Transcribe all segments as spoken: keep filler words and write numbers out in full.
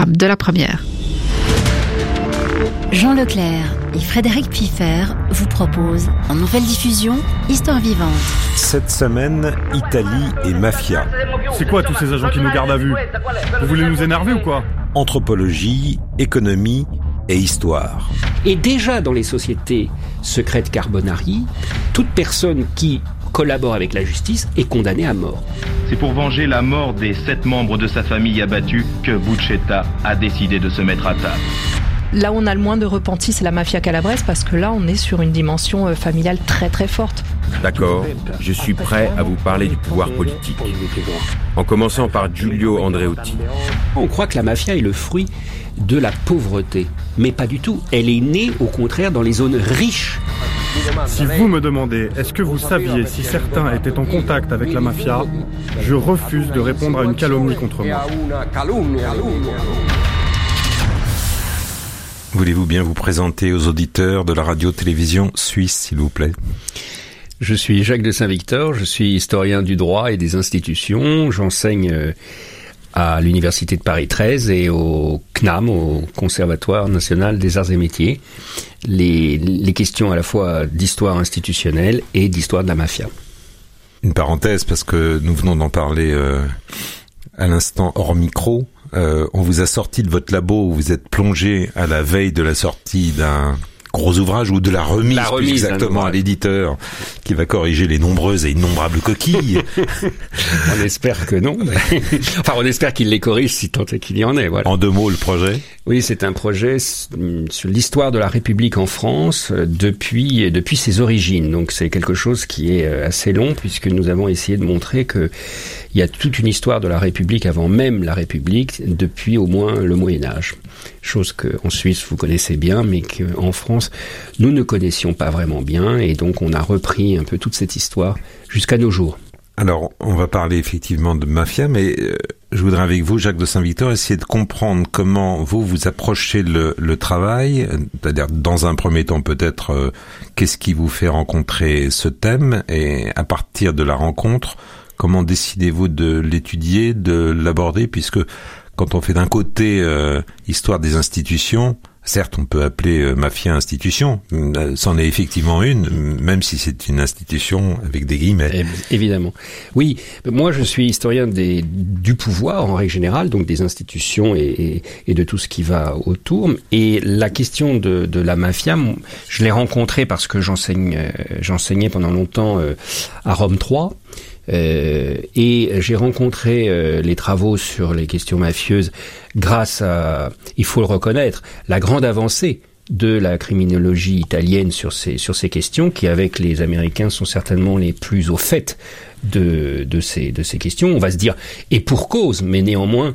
programme de la première. Jean Leclerc et Frédéric Piffer vous proposent en nouvelle diffusion Histoire vivante. Cette semaine, Italie et mafia. C'est quoi tous ces agents qui nous gardent à vue ? Vous voulez nous énerver ou quoi ? Anthropologie, économie et histoire. Et déjà dans les sociétés secrètes Carbonari, toute personne qui collabore avec la justice est condamnée à mort. C'est pour venger la mort des sept membres de sa famille abattus que Buscetta a décidé de se mettre à table. Là où on a le moins de repentis, c'est la mafia calabraise, parce que là, on est sur une dimension familiale très très forte. D'accord, je suis prêt à vous parler du pouvoir politique. En commençant par Giulio Andreotti. On croit que la mafia est le fruit de la pauvreté, mais pas du tout. Elle est née, au contraire, dans les zones riches. Si vous me demandez, est-ce que vous saviez si certains étaient en contact avec la mafia, je refuse de répondre à une calomnie contre moi. Voulez-vous bien vous présenter aux auditeurs de la radio-télévision suisse, s'il vous plaît ? Je suis Jacques de Saint-Victor, je suis historien du droit et des institutions. J'enseigne à l'Université de Paris treize et au C N A M, au Conservatoire national des arts et métiers, les, les questions à la fois d'histoire institutionnelle et d'histoire de la mafia. Une parenthèse, parce que nous venons d'en parler euh, à l'instant hors micro. Euh, on vous a sorti de votre labo où vous êtes plongé à la veille de la sortie d'un gros ouvrage ou de la remise, la remise plus exactement à l'éditeur qui va corriger les nombreuses et innombrables coquilles. On espère que non. Mais... enfin, on espère qu'il les corrige si tant est qu'il y en ait. Voilà. En deux mots, le projet ? Oui, c'est un projet sur l'histoire de la République en France depuis depuis ses origines. Donc c'est quelque chose qui est assez long puisque nous avons essayé de montrer que il y a toute une histoire de la République avant même la République depuis au moins le Moyen Âge. Chose que en Suisse vous connaissez bien, mais qu'en France nous ne connaissions pas vraiment bien, et donc on a repris un peu toute cette histoire jusqu'à nos jours. Alors, on va parler effectivement de mafia, mais euh, je voudrais avec vous, Jacques de Saint-Victor, essayer de comprendre comment vous, vous approchez le, le travail, c'est-à-dire dans un premier temps peut-être, euh, qu'est-ce qui vous fait rencontrer ce thème, et à partir de la rencontre, comment décidez-vous de l'étudier, de l'aborder, puisque quand on fait d'un côté euh, histoire des institutions, certes, on peut appeler euh, mafia institution, c'en est effectivement une, même si c'est une institution avec des guillemets. Évidemment. Oui, moi je suis historien des, du pouvoir en règle générale, donc des institutions et, et, et de tout ce qui va autour. Et la question de, de la mafia, je l'ai rencontrée parce que j'enseigne, euh, j'enseignais pendant longtemps euh, à Rome trois. Euh, et j'ai rencontré euh, les travaux sur les questions mafieuses grâce à, il faut le reconnaître, la grande avancée de la criminologie italienne sur ces sur ces questions, qui avec les Américains sont certainement les plus au fait de de ces de ces questions. On va se dire et pour cause, mais néanmoins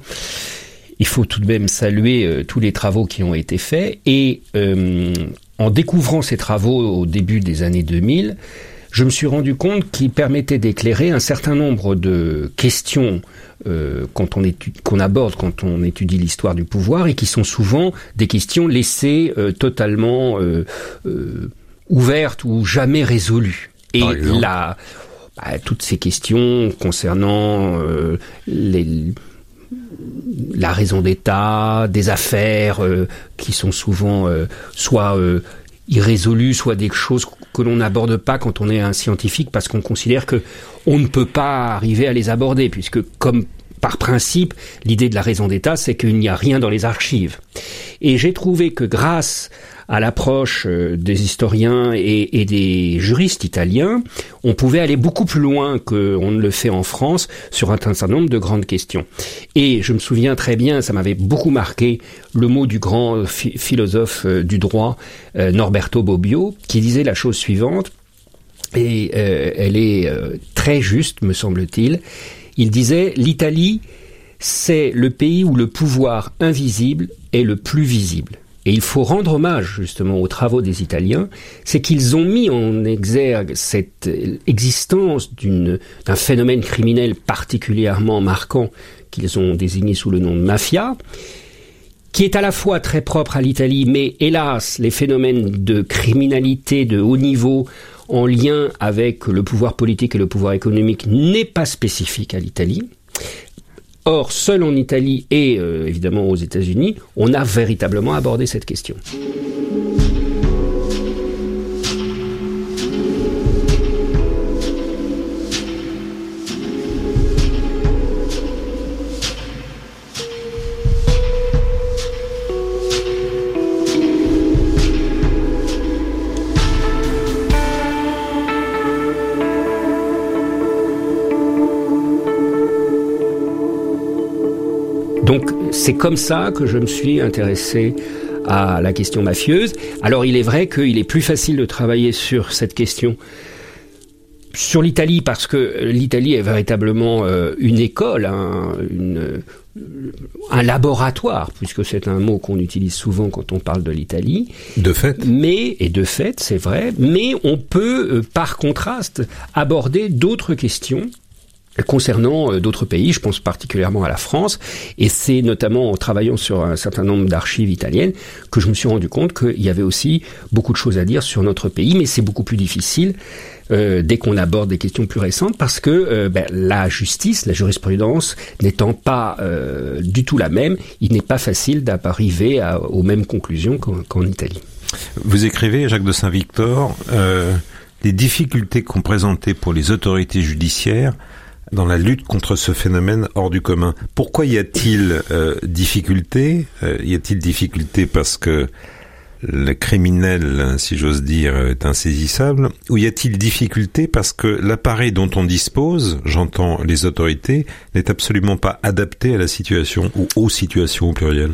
il faut tout de même saluer euh, tous les travaux qui ont été faits. Et euh, en découvrant ces travaux au début des années deux mille, je me suis rendu compte qu'ils permettaient d'éclairer un certain nombre de questions euh, quand on étudie, qu'on aborde quand on étudie l'histoire du pouvoir, et qui sont souvent des questions laissées euh, totalement euh, euh, ouvertes ou jamais résolues. Et là, bah, toutes ces questions concernant euh, les... la raison d'État, des affaires euh, qui sont souvent euh, soit euh, irrésolues, soit des choses que l'on n'aborde pas quand on est un scientifique, parce qu'on considère que on ne peut pas arriver à les aborder, puisque comme par principe, l'idée de la raison d'État, c'est qu'il n'y a rien dans les archives. Et j'ai trouvé que grâce à l'approche des historiens et, et des juristes italiens, on pouvait aller beaucoup plus loin qu'on ne le fait en France sur un certain nombre de grandes questions. Et je me souviens très bien, ça m'avait beaucoup marqué, le mot du grand ph- philosophe du droit, euh, Norberto Bobbio, qui disait la chose suivante, et euh, elle est euh, très juste, me semble-t-il. Il disait « L'Italie, c'est le pays où le pouvoir invisible est le plus visible ». Et il faut rendre hommage justement aux travaux des Italiens, c'est qu'ils ont mis en exergue cette existence d'une, d'un phénomène criminel particulièrement marquant qu'ils ont désigné sous le nom de mafia, qui est à la fois très propre à l'Italie, mais hélas, les phénomènes de criminalité de haut niveau en lien avec le pouvoir politique et le pouvoir économique n'est pas spécifique à l'Italie. Or, seul en Italie et euh, évidemment aux États-Unis, on a véritablement abordé cette question. Donc c'est comme ça que je me suis intéressé à la question mafieuse. Alors il est vrai qu'il est plus facile de travailler sur cette question sur l'Italie, parce que l'Italie est véritablement euh, une école, hein, une, un laboratoire, puisque c'est un mot qu'on utilise souvent quand on parle de l'Italie. De fait. Mais, et de fait, c'est vrai, mais on peut, euh, par contraste, aborder d'autres questions concernant euh, d'autres pays, je pense particulièrement à la France, et c'est notamment en travaillant sur un certain nombre d'archives italiennes que je me suis rendu compte qu'il y avait aussi beaucoup de choses à dire sur notre pays, mais c'est beaucoup plus difficile euh, dès qu'on aborde des questions plus récentes, parce que euh, ben, la justice, la jurisprudence n'étant pas euh, du tout la même, il n'est pas facile d'arriver à, aux mêmes conclusions qu'en, qu'en Italie. Vous écrivez, Jacques de Saint-Victor, euh, les difficultés qu'ont présentées pour les autorités judiciaires dans la lutte contre ce phénomène hors du commun. Pourquoi y a-t-il euh, difficulté euh, Y a-t-il difficulté parce que le criminel, si j'ose dire, est insaisissable? Ou y a-t-il difficulté parce que l'appareil dont on dispose, j'entends les autorités, n'est absolument pas adapté à la situation ou aux situations au pluriel?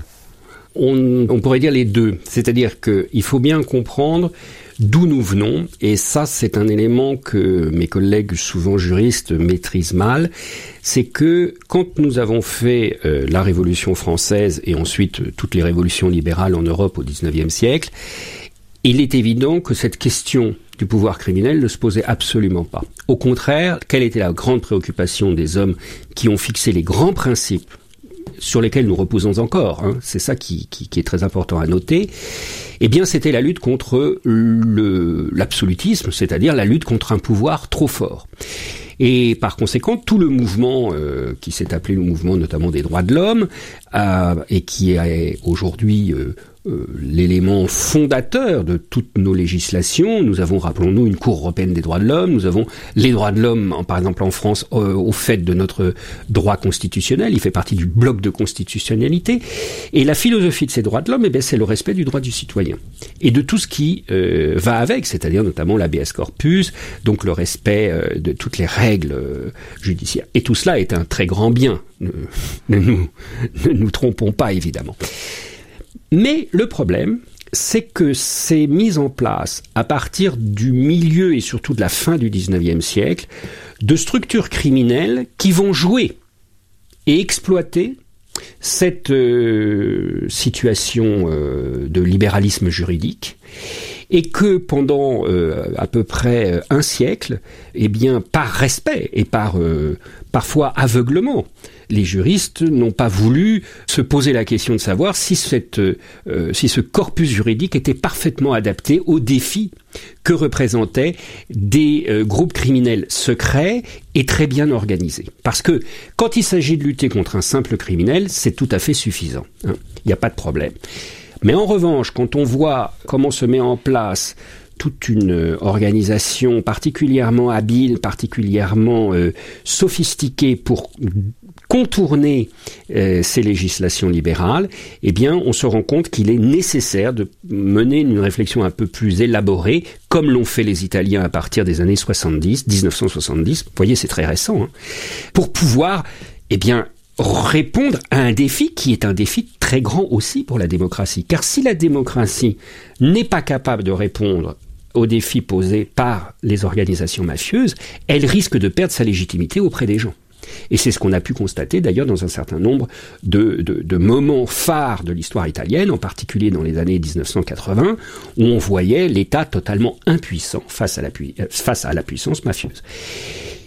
On, on pourrait dire les deux. C'est-à-dire qu'il faut bien comprendre d'où nous venons, et ça c'est un élément que mes collègues souvent juristes maîtrisent mal, c'est que quand nous avons fait euh, la Révolution française et ensuite euh, toutes les révolutions libérales en Europe au dix-neuvième siècle, il est évident que cette question du pouvoir criminel ne se posait absolument pas. Au contraire, quelle était la grande préoccupation des hommes qui ont fixé les grands principes sur lesquels nous reposons encore, hein, c'est ça qui, qui, qui est très important à noter, eh bien c'était la lutte contre le, l'absolutisme, c'est-à-dire la lutte contre un pouvoir trop fort. Et par conséquent, tout le mouvement euh, qui s'est appelé le mouvement notamment des droits de l'homme, euh, et qui est aujourd'hui euh, euh, l'élément fondateur de toutes nos législations. Nous avons, rappelons-nous, une Cour européenne des droits de l'homme, nous avons les droits de l'homme, en, par exemple en France, euh, au fait de notre droit constitutionnel, il fait partie du bloc de constitutionnalité. Et la philosophie de ces droits de l'homme, eh bien, c'est le respect du droit du citoyen. Et de tout ce qui euh, va avec, c'est-à-dire notamment l'habeas corpus, donc le respect euh, de toutes les règles euh, judiciaires. Et tout cela est un très grand bien, ne, ne, nous, ne nous trompons pas évidemment. Mais le problème, c'est que c'est mis en place à partir du milieu et surtout de la fin du dix-neuvième siècle de structures criminelles qui vont jouer et exploiter cette euh, situation euh, de libéralisme juridique, et que pendant euh, à peu près un siècle, eh bien, par respect et par euh, parfois aveuglement, les juristes n'ont pas voulu se poser la question de savoir si cette, euh, si ce corpus juridique était parfaitement adapté aux défis que représentaient des euh, groupes criminels secrets et très bien organisés. Parce que quand il s'agit de lutter contre un simple criminel, c'est tout à fait suffisant, hein. Il n'y a pas de problème. Mais en revanche, quand on voit comment se met en place toute une organisation particulièrement habile, particulièrement euh, sophistiquée pour contourner euh, ces législations libérales, eh bien, on se rend compte qu'il est nécessaire de mener une réflexion un peu plus élaborée, comme l'ont fait les Italiens à partir des années soixante-dix, dix-neuf cent soixante-dix. Vous voyez, c'est très récent, hein, pour pouvoir, eh bien, répondre à un défi qui est un défi très grand aussi pour la démocratie. Car si la démocratie n'est pas capable de répondre aux défis posés par les organisations mafieuses, elle risque de perdre sa légitimité auprès des gens. Et c'est ce qu'on a pu constater d'ailleurs dans un certain nombre de, de, de moments phares de l'histoire italienne, en particulier dans les années dix-neuf cent quatre-vingts, où on voyait l'État totalement impuissant face à la, face à la puissance mafieuse.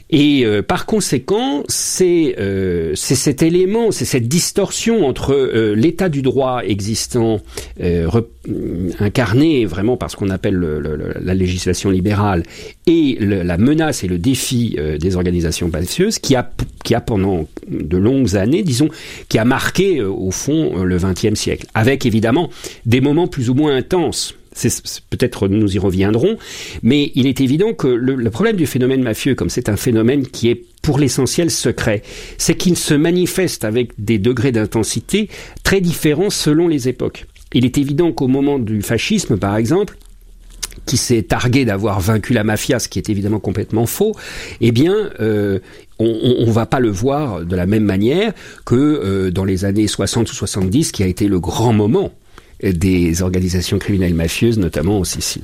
Et euh, par conséquent, c'est, euh, c'est cet élément, c'est cette distorsion entre euh, l'état du droit existant, euh, rep- incarné vraiment par ce qu'on appelle le, le, la législation libérale, et le, la menace et le défi euh, des organisations mafieuses, qui a, qui a pendant de longues années, disons, qui a marqué euh, au fond le vingtième siècle, avec évidemment des moments plus ou moins intenses. C'est, c'est, peut-être nous y reviendrons, mais il est évident que le, le problème du phénomène mafieux, comme c'est un phénomène qui est pour l'essentiel secret, c'est qu'il se manifeste avec des degrés d'intensité très différents selon les époques. Il est évident qu'au moment du fascisme, par exemple, qui s'est targué d'avoir vaincu la mafia, ce qui est évidemment complètement faux, eh bien, euh, on ne va pas le voir de la même manière que euh, dans les années soixante ou soixante-dix, qui a été le grand moment des organisations criminelles mafieuses, notamment en Sicile.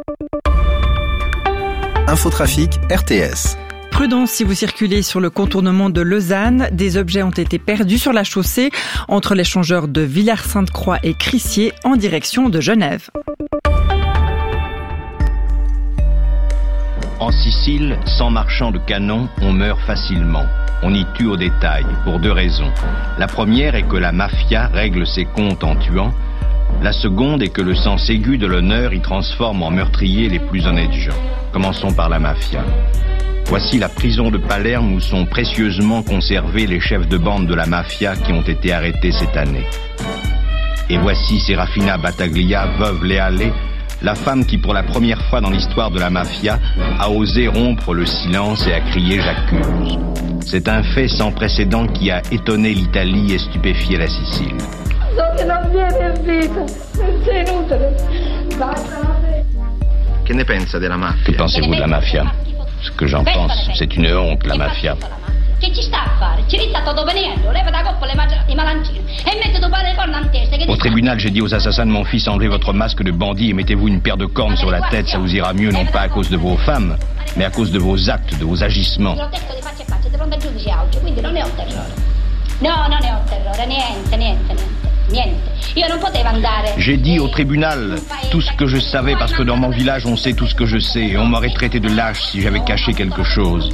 Infotrafic R T S. Prudence si vous circulez sur le contournement de Lausanne. Des objets ont été perdus sur la chaussée entre l'échangeur de Villars-Sainte-Croix et Crissier en direction de Genève. En Sicile, sans marchand de canon, on meurt facilement. On y tue au détail, pour deux raisons. La première est que la mafia règle ses comptes en tuant. La seconde est que le sens aigu de l'honneur y transforme en meurtrier les plus honnêtes gens. Commençons par la mafia. Voici la prison de Palerme où sont précieusement conservés les chefs de bande de la mafia qui ont été arrêtés cette année. Et voici Serafina Battaglia, veuve Leale, la femme qui, pour la première fois dans l'histoire de la mafia, a osé rompre le silence et a crié « J'accuse ». C'est un fait sans précédent qui a étonné l'Italie et stupéfié la Sicile. Che ne pensa della mafia? Que pensez-vous de la mafia? Ce que j'en pense, c'est une honte, la mafia. Au tribunal, j'ai dit aux assassins de mon fils, enlevez votre masque de bandit et mettez-vous une paire de cornes sur la tête, ça vous ira mieux, non pas à cause de vos femmes, mais à cause de vos actes, de vos agissements. J'ai dit au tribunal tout ce que je savais parce que dans mon village on sait tout ce que je sais et on m'aurait traité de lâche si j'avais caché quelque chose.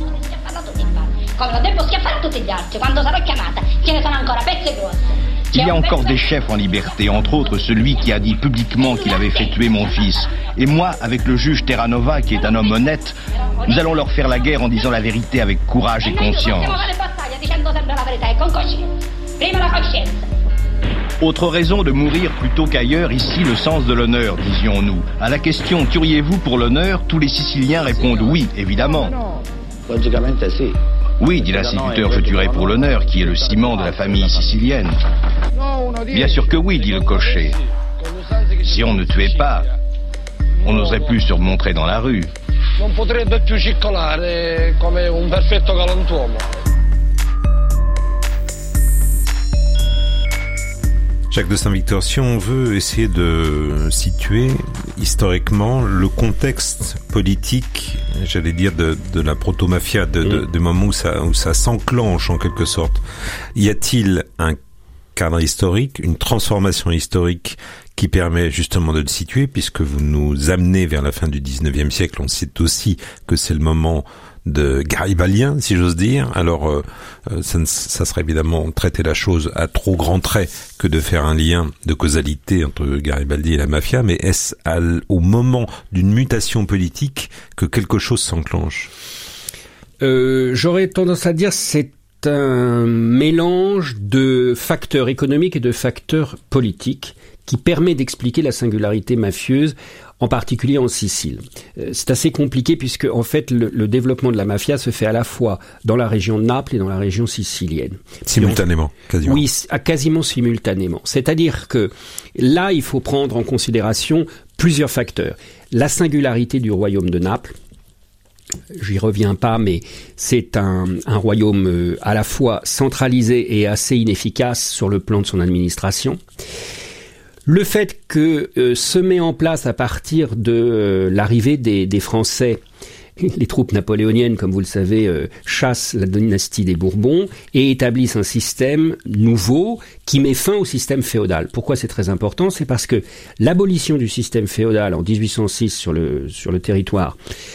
Il y a encore des chefs en liberté, entre autres celui qui a dit publiquement qu'il avait fait tuer mon fils. Et moi, avec le juge Terranova, qui est un homme honnête, nous allons leur faire la guerre en disant la vérité avec courage et conscience. Autre raison de mourir plutôt qu'ailleurs, ici, le sens de l'honneur, disions-nous. À la question « tueriez-vous pour l'honneur ?» tous les Siciliens répondent « oui, évidemment ». Oui, dit l'instituteur, je tuerai pour l'honneur, qui est le ciment de la famille sicilienne. Bien sûr que oui, dit le cocher. Si on ne tuait pas, on n'oserait plus se montrer dans la rue. Non potrebbe più circolare come un perfetto galantuomo. Jacques de Saint-Victor, si on veut essayer de situer historiquement le contexte politique, j'allais dire de, de la proto-mafia, de, de, de moment où ça, où ça s'enclenche en quelque sorte, y a-t-il un cadre historique, une transformation historique qui permet justement de le situer, puisque vous nous amenez vers la fin du dix-neuvième siècle, on sait aussi que c'est le moment de garibaldien, si j'ose dire. Alors, euh, ça, ne, ça serait évidemment traiter la chose à trop grands traits que de faire un lien de causalité entre Garibaldi et la mafia, mais est-ce à, au moment d'une mutation politique que quelque chose s'enclenche? euh, J'aurais tendance à dire c'est un mélange de facteurs économiques et de facteurs politiques qui permet d'expliquer la singularité mafieuse, en particulier en Sicile. C'est assez compliqué puisque, en fait, le, le développement de la mafia se fait à la fois dans la région de Naples et dans la région sicilienne. Simultanément, quasiment. Oui, quasiment simultanément. C'est-à-dire que là, il faut prendre en considération plusieurs facteurs. La singularité du royaume de Naples, j'y reviens pas, mais c'est un, un royaume à la fois centralisé et assez inefficace sur le plan de son administration. Le fait que euh, se met en place à partir de euh, l'arrivée des, des Français, les troupes napoléoniennes, comme vous le savez, euh, chassent la dynastie des Bourbons et établissent un système nouveau qui met fin au système féodal. Pourquoi c'est très important? C'est parce que l'abolition du système féodal en dix-huit cent six sur le, sur le territoire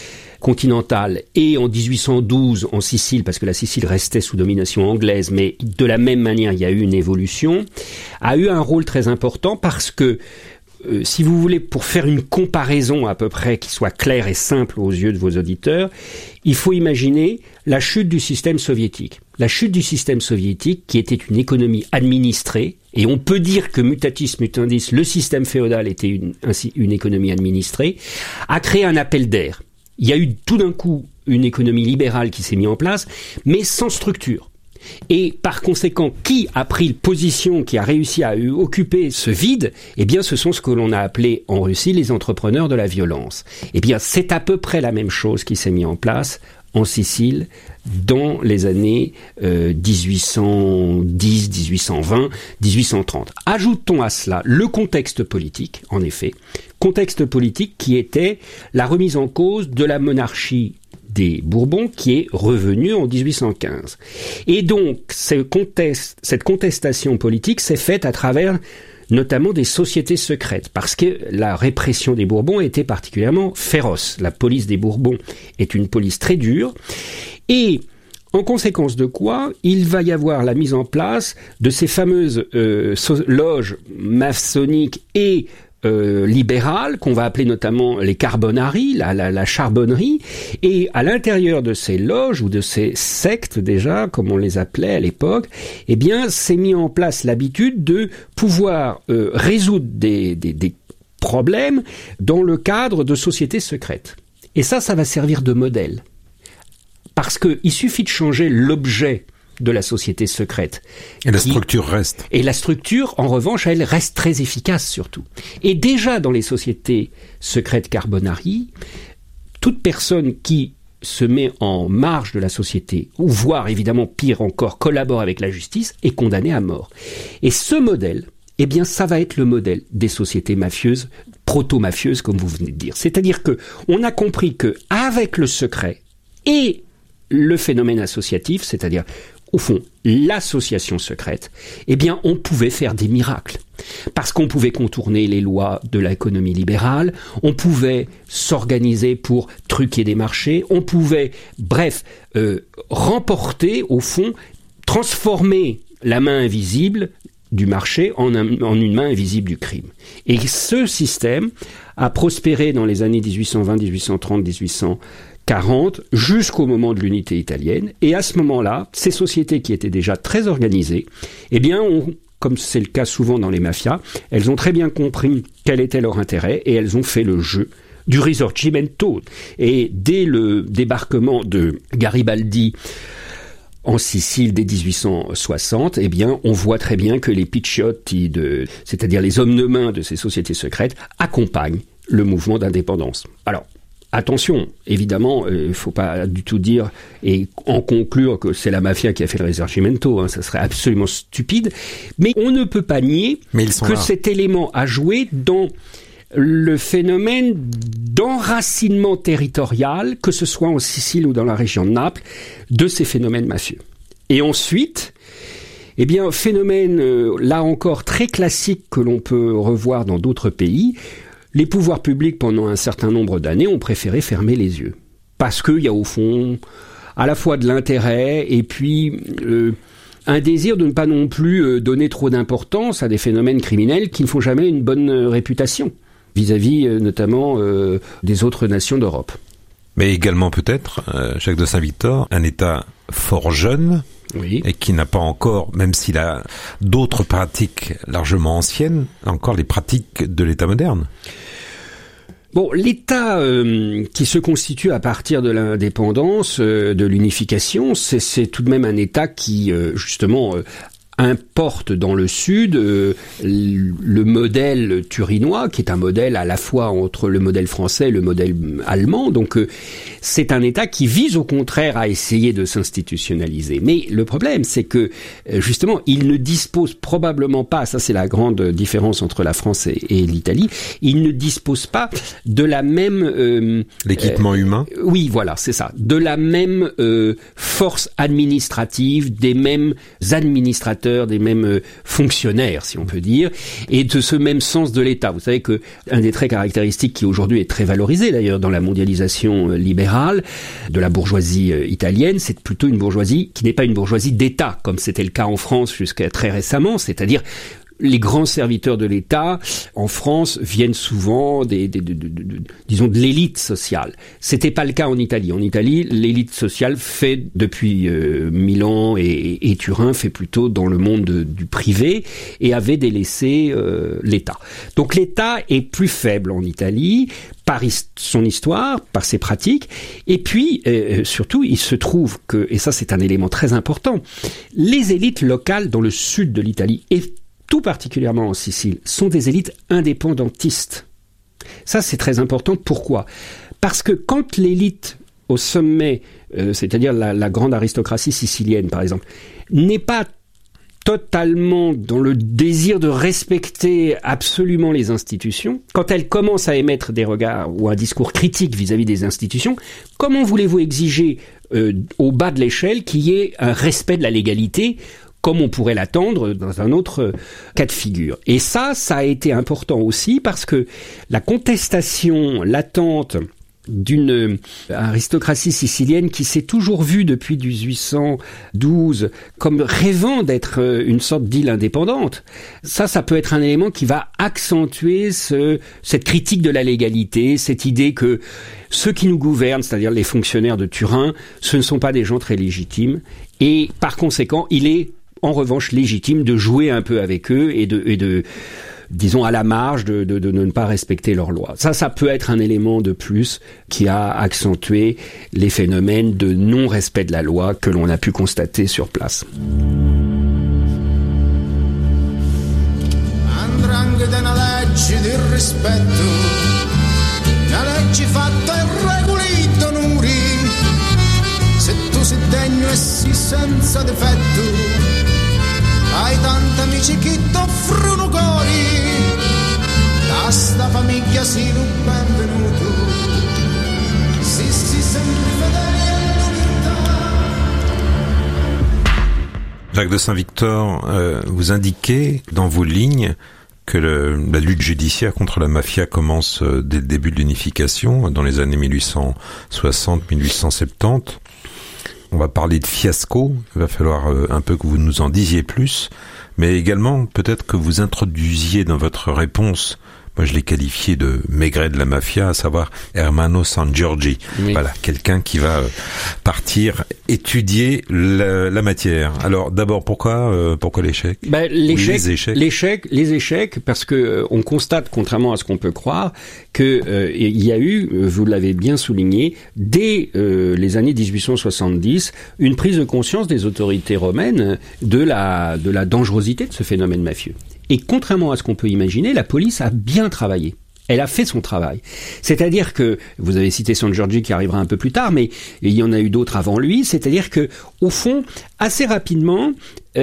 continentale et en dix-huit cent douze en Sicile, parce que la Sicile restait sous domination anglaise, mais de la même manière il y a eu une évolution, a eu un rôle très important parce que Euh, si vous voulez, pour faire une comparaison à peu près qui soit claire et simple aux yeux de vos auditeurs, il faut imaginer la chute du système soviétique. La chute du système soviétique, qui était une économie administrée, et on peut dire que mutatis mutandis, le système féodal était une, ainsi, une économie administrée, a créé un appel d'air. Il y a eu tout d'un coup une économie libérale qui s'est mise en place, mais sans structure. Et par conséquent, qui a pris position, qui a réussi à occuper ce vide? Eh bien, ce sont ce que l'on a appelé en Russie les entrepreneurs de la violence. Eh bien, c'est à peu près la même chose qui s'est mis en place en Sicile dans les années euh, dix-huit cent dix, dix-huit cent vingt, dix-huit cent trente. Ajoutons à cela le contexte politique, en effet, contexte politique qui était la remise en cause de la monarchie des Bourbons qui est revenu en dix-huit cent quinze. Et donc, ce contest, cette contestation politique s'est faite à travers notamment des sociétés secrètes, parce que la répression des Bourbons était particulièrement féroce. La police des Bourbons est une police très dure, et en conséquence de quoi, il va y avoir la mise en place de ces fameuses euh, so- loges maçonniques et Euh, libérales, qu'on va appeler notamment les carbonari, la, la, la charbonnerie, et à l'intérieur de ces loges, ou de ces sectes déjà, comme on les appelait à l'époque, eh bien, s'est mis en place l'habitude de pouvoir euh, résoudre des, des, des problèmes dans le cadre de sociétés secrètes. Et ça, ça va servir de modèle. Parce que il suffit de changer l'objet de la société secrète. Et la structure reste. Et la structure, en revanche, elle reste très efficace surtout. Et déjà dans les sociétés secrètes carbonari, toute personne qui se met en marge de la société, ou voire évidemment pire encore, collabore avec la justice, est condamnée à mort. Et ce modèle, eh bien ça va être le modèle des sociétés mafieuses, proto-mafieuses comme vous venez de dire. C'est-à-dire que on a compris que avec le secret et le phénomène associatif, c'est-à-dire au fond, l'association secrète, eh bien, on pouvait faire des miracles. Parce qu'on pouvait contourner les lois de l'économie libérale, on pouvait s'organiser pour truquer des marchés, on pouvait, bref, euh, remporter, au fond, transformer la main invisible du marché en, un, en une main invisible du crime. Et ce système a prospéré dans les années dix-huit cent vingt, dix-huit cent trente, dix-huit cent quarante, jusqu'au moment de l'unité italienne. Et à ce moment-là, ces sociétés qui étaient déjà très organisées, eh bien, ont, comme c'est le cas souvent dans les mafias, elles ont très bien compris quel était leur intérêt et elles ont fait le jeu du risorgimento. Et dès le débarquement de Garibaldi en Sicile dès dix-huit cent soixante, eh bien, on voit très bien que les picciotti, de, c'est-à-dire les hommes de main de ces sociétés secrètes, accompagnent le mouvement d'indépendance. Alors, attention, évidemment, il euh, ne faut pas du tout dire et en conclure que c'est la mafia qui a fait le risorgimento, hein, ça serait absolument stupide, mais on ne peut pas nier que là. Cet élément a joué dans le phénomène d'enracinement territorial, que ce soit en Sicile ou dans la région de Naples, de ces phénomènes mafieux. Et ensuite, eh bien, phénomène, euh, là encore, très classique que l'on peut revoir dans d'autres pays. Les pouvoirs publics, pendant un certain nombre d'années, ont préféré fermer les yeux. Parce qu'il y a au fond à la fois de l'intérêt et puis euh, un désir de ne pas non plus euh, donner trop d'importance à des phénomènes criminels qui ne font jamais une bonne euh, réputation, vis-à-vis euh, notamment euh, des autres nations d'Europe. Mais également peut-être, euh, Jacques de Saint-Victor, un État fort jeune, oui, et qui n'a pas encore, même s'il a d'autres pratiques largement anciennes, encore les pratiques de l'État moderne. Bon, l'État euh, qui se constitue à partir de l'indépendance, euh, de l'unification, c'est, c'est tout de même un État qui, euh, justement, euh, importe dans le Sud euh, le modèle turinois, qui est un modèle à la fois entre le modèle français et le modèle allemand. Donc euh, c'est un État qui vise au contraire à essayer de s'institutionnaliser. Mais le problème, c'est que euh, justement, il ne dispose probablement pas, ça c'est la grande différence entre la France et, et l'Italie, il ne dispose pas de la même... Euh, L'équipement euh, humain ? Oui, voilà, c'est ça. De la même euh, force administrative, des mêmes administrateurs administrateurs, des mêmes fonctionnaires, si on peut dire, et de ce même sens de l'État. Vous savez que un des traits caractéristiques qui aujourd'hui est très valorisé d'ailleurs dans la mondialisation libérale de la bourgeoisie italienne, c'est plutôt une bourgeoisie qui n'est pas une bourgeoisie d'État, comme c'était le cas en France jusqu'à très récemment, c'est-à-dire les grands serviteurs de l'État en France viennent souvent des, des, de, de, de, de, disons de l'élite sociale. C'était pas le cas en Italie. En Italie, l'élite sociale fait depuis euh, Milan et, et, et Turin fait plutôt dans le monde de, du privé et avait délaissé euh, l'État. Donc l'État est plus faible en Italie par his- son histoire, par ses pratiques, et puis euh, surtout il se trouve que, et ça c'est un élément très important, les élites locales dans le sud de l'Italie et tout particulièrement en Sicile, sont des élites indépendantistes. Ça, c'est très important. Pourquoi ? Parce que quand l'élite au sommet, euh, c'est-à-dire la, la grande aristocratie sicilienne, par exemple, n'est pas totalement dans le désir de respecter absolument les institutions, quand elle commence à émettre des regards ou un discours critique vis-à-vis des institutions, comment voulez-vous exiger euh, au bas de l'échelle qu'il y ait un respect de la légalité comme on pourrait l'attendre dans un autre cas de figure. Et ça, ça a été important aussi parce que la contestation latente d'une aristocratie sicilienne qui s'est toujours vue depuis dix-huit cent douze comme rêvant d'être une sorte d'île indépendante, ça, ça peut être un élément qui va accentuer ce, cette critique de la légalité, cette idée que ceux qui nous gouvernent, c'est-à-dire les fonctionnaires de Turin, ce ne sont pas des gens très légitimes et par conséquent, il est en revanche légitime de jouer un peu avec eux et de, et de disons à la marge de, de, de ne pas respecter leurs lois. Ça, ça peut être un élément de plus qui a accentué les phénomènes de non-respect de la loi que l'on a pu constater sur place. Andrangheta è una legge di rispetto, una legge fatta e regolita onori, se tu sei degno e sei senza difetto, hai tanti amici che t'offrono cori, da sta famiglia sii un benvenuto, si si sempre fedeli all'unità. Jacques de Saint-Victor, euh, vous indiquez dans vos lignes que le, la lutte judiciaire contre la mafia commence euh, dès le début de l'unification, dans les années mille huit cent soixante à mille huit cent soixante-dix. On va parler de fiasco, il va falloir euh, un peu que vous nous en disiez plus, mais également peut-être que vous introduisiez dans votre réponse, moi je l'ai qualifié de maigret de la mafia, à savoir Ermanno Sangiorgi. Oui. Voilà, quelqu'un qui va euh, partir étudier la, la matière. Alors d'abord, pourquoi euh, pourquoi l'échec ? Ben, l'échec, les échecs l'échec, les échecs, parce que euh, on constate, contrairement à ce qu'on peut croire, que euh, il y a eu, vous l'avez bien souligné, dès euh, les années dix-huit cent soixante-dix, une prise de conscience des autorités romaines de la de la dangerosité de ce phénomène mafieux. Et contrairement à ce qu'on peut imaginer, la police a bien travaillé. Elle a fait son travail. C'est-à-dire que, vous avez cité Sangiorgi qui arrivera un peu plus tard, mais il y en a eu d'autres avant lui, c'est-à-dire que, au fond, assez rapidement,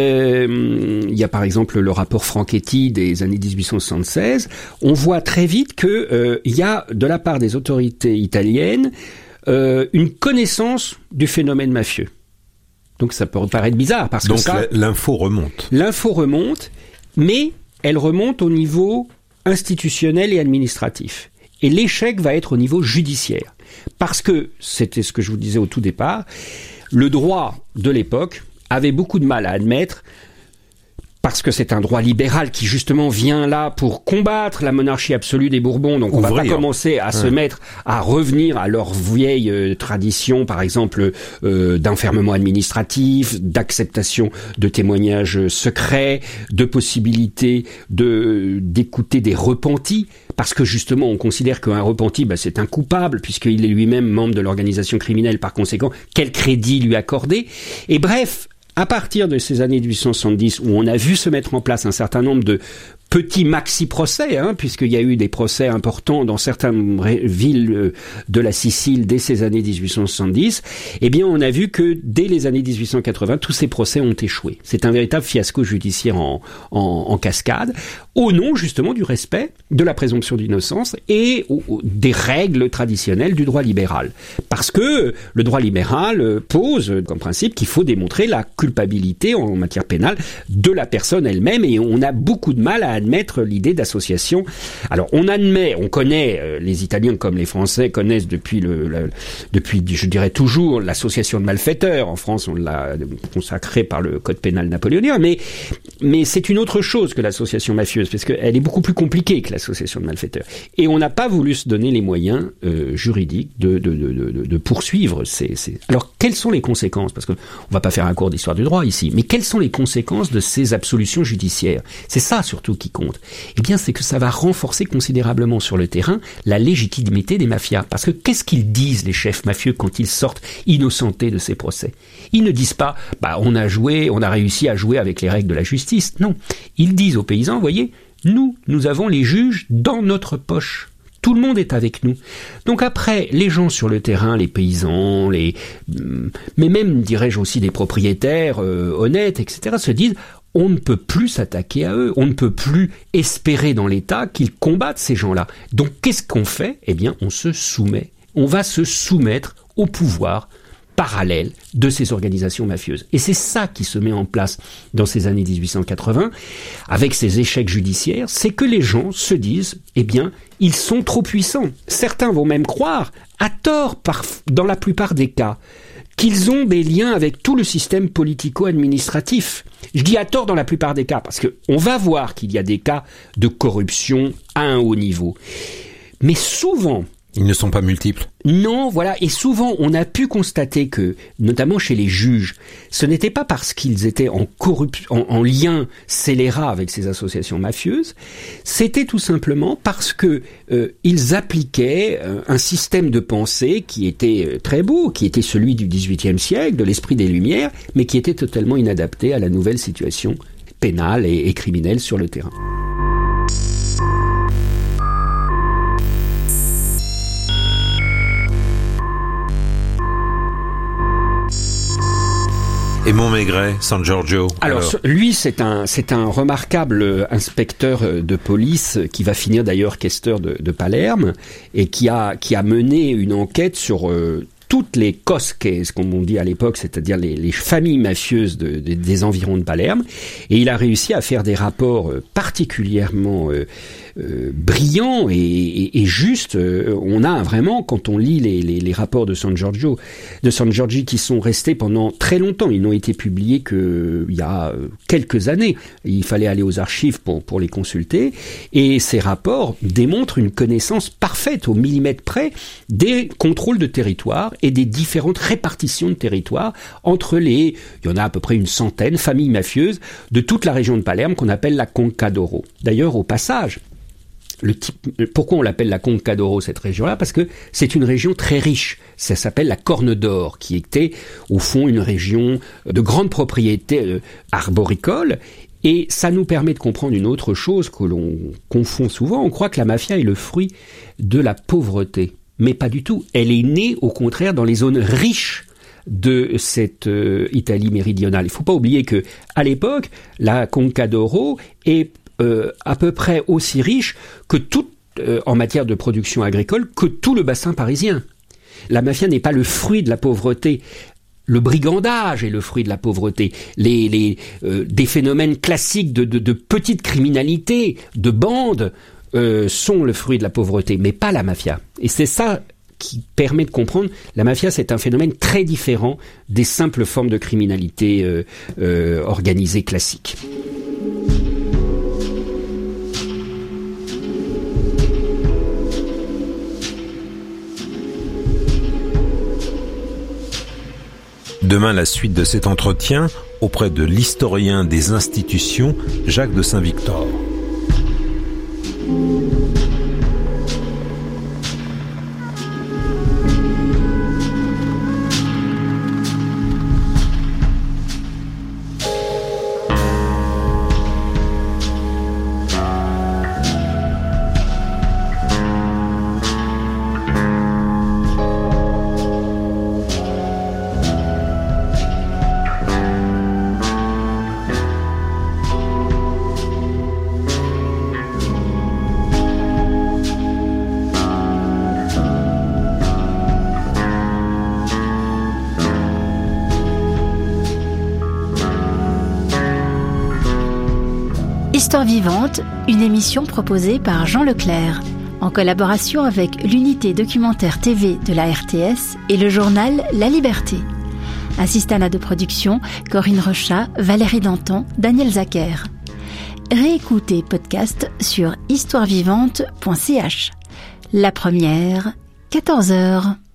euh, il y a par exemple le rapport Franchetti des années dix-huit cent soixante-seize, on voit très vite que euh, il y a, de la part des autorités italiennes, euh, une connaissance du phénomène mafieux. Donc ça peut paraître bizarre, parce Donc que ça... Donc l'info remonte. L'info remonte, mais elle remonte au niveau institutionnel et administratif. Et l'échec va être au niveau judiciaire. Parce que, c'était ce que je vous disais au tout départ, le droit de l'époque avait beaucoup de mal à admettre, parce que c'est un droit libéral qui justement vient là pour combattre la monarchie absolue des Bourbons. Donc on ne va pas commencer à ouais. se mettre à revenir à leur vieille euh, tradition, par exemple euh, d'enfermement administratif, d'acceptation de témoignages secrets, de possibilité de d'écouter des repentis, parce que justement on considère qu'un repenti, bah, c'est un coupable puisqu'il est lui-même membre de l'organisation criminelle. Par conséquent, quel crédit lui accorder ? Et bref. À partir de ces années dix-huit cent soixante-dix, où on a vu se mettre en place un certain nombre de petit maxi-procès, hein, puisqu'il y a eu des procès importants dans certaines ré- villes de la Sicile dès ces années dix-huit cent soixante-dix, eh bien on a vu que dès les années dix-huit cent quatre-vingts, tous ces procès ont échoué. C'est un véritable fiasco judiciaire en, en, en cascade, au nom justement du respect de la présomption d'innocence et au, au, des règles traditionnelles du droit libéral. Parce que le droit libéral pose comme principe qu'il faut démontrer la culpabilité en matière pénale de la personne elle-même, et on a beaucoup de mal à admettre l'idée d'association. Alors on admet, on connaît, euh, les Italiens comme les Français connaissent depuis le, le depuis je dirais toujours l'association de malfaiteurs. En France on l'a consacré par le code pénal napoléonien, mais mais c'est une autre chose que l'association mafieuse, parce qu'elle est beaucoup plus compliquée que l'association de malfaiteurs. Et on n'a pas voulu se donner les moyens euh, juridiques de, de, de, de, de poursuivre ces, ces... Alors quelles sont les conséquences? Parce que on va pas faire un cours d'histoire du droit ici, mais quelles sont les conséquences de ces absolutions judiciaires? C'est ça surtout qui compte. Eh bien, c'est que ça va renforcer considérablement sur le terrain la légitimité des mafias. Parce que qu'est-ce qu'ils disent, les chefs mafieux, quand ils sortent innocentés de ces procès? Ils ne disent pas, bah, on a joué, on a réussi à jouer avec les règles de la justice. Non. Ils disent aux paysans, voyez, nous, nous avons les juges dans notre poche. Tout le monde est avec nous. Donc après, les gens sur le terrain, les paysans, les, mais même, dirais-je aussi, des propriétaires euh, honnêtes, et cetera, se disent, on ne peut plus s'attaquer à eux, on ne peut plus espérer dans l'État qu'ils combattent ces gens-là. Donc qu'est-ce qu'on fait? Eh bien, on se soumet. On va se soumettre au pouvoir parallèle de ces organisations mafieuses. Et c'est ça qui se met en place dans ces années dix-huit cent quatre-vingts, avec ces échecs judiciaires, c'est que les gens se disent, eh bien, ils sont trop puissants. Certains vont même croire, à tort par, dans la plupart des cas, qu'ils ont des liens avec tout le système politico-administratif. Je dis à tort dans la plupart des cas, parce que on va voir qu'il y a des cas de corruption à un haut niveau. Mais souvent, ils ne sont pas multiples. Non, voilà. Et souvent, on a pu constater que, notamment chez les juges, ce n'était pas parce qu'ils étaient en, corrup- en, en lien scélérat avec ces associations mafieuses, c'était tout simplement parce que euh, ils appliquaient euh, un système de pensée qui était euh, très beau, qui était celui du dix-huitième siècle, de l'esprit des Lumières, mais qui était totalement inadapté à la nouvelle situation pénale et, et criminelle sur le terrain. Et Montmaigret, San Giorgio. Alors, alors, lui, c'est un, c'est un remarquable inspecteur de police qui va finir d'ailleurs questeur de, de Palerme et qui a, qui a mené une enquête sur euh, toutes les cosche, comme on dit à l'époque, c'est-à-dire les, les familles mafieuses de, de, des environs de Palerme. Et il a réussi à faire des rapports particulièrement euh, euh, brillants et, et, et justes. On a vraiment, quand on lit les, les, les rapports de San Giorgio, de San Giorgi qui sont restés pendant très longtemps, ils n'ont été publiés qu'il y a quelques années. Il fallait aller aux archives pour, pour les consulter. Et ces rapports démontrent une connaissance parfaite, au millimètre près, des contrôles de territoire et des différentes répartitions de territoire entre les, il y en a à peu près une centaine, familles mafieuses de toute la région de Palerme qu'on appelle la Conca d'Oro. D'ailleurs, au passage, le type, pourquoi on l'appelle la Conca d'Oro, cette région-là? Parce que c'est une région très riche. Ça s'appelle la Corne d'Or, qui était, au fond, une région de grande propriété euh, arboricole. Et ça nous permet de comprendre une autre chose que l'on confond souvent. On croit que la mafia est le fruit de la pauvreté. Mais pas du tout. Elle est née, au contraire, dans les zones riches de cette euh, Italie méridionale. Il ne faut pas oublier que, à l'époque, la Conca d'Oro est euh, à peu près aussi riche que tout, euh, en matière de production agricole, que tout le bassin parisien. La mafia n'est pas le fruit de la pauvreté. Le brigandage est le fruit de la pauvreté. Les, les, euh, des phénomènes classiques de, de, de petite criminalité, de bandes, Euh, sont le fruit de la pauvreté, mais pas la mafia. Et c'est ça qui permet de comprendre, la mafia c'est un phénomène très différent des simples formes de criminalité euh, euh, organisée classique. Demain, la suite de cet entretien auprès de l'historien des institutions, Jacques de Saint-Victor. Histoire vivante, une émission proposée par Jean Leclerc, en collaboration avec l'unité documentaire T V de la R T S et le journal La Liberté. Assistante de production, Corinne Rochat, Valérie Danton, Daniel Zacher. Réécoutez podcast sur histoire vivante point c h. La première, quatorze heures.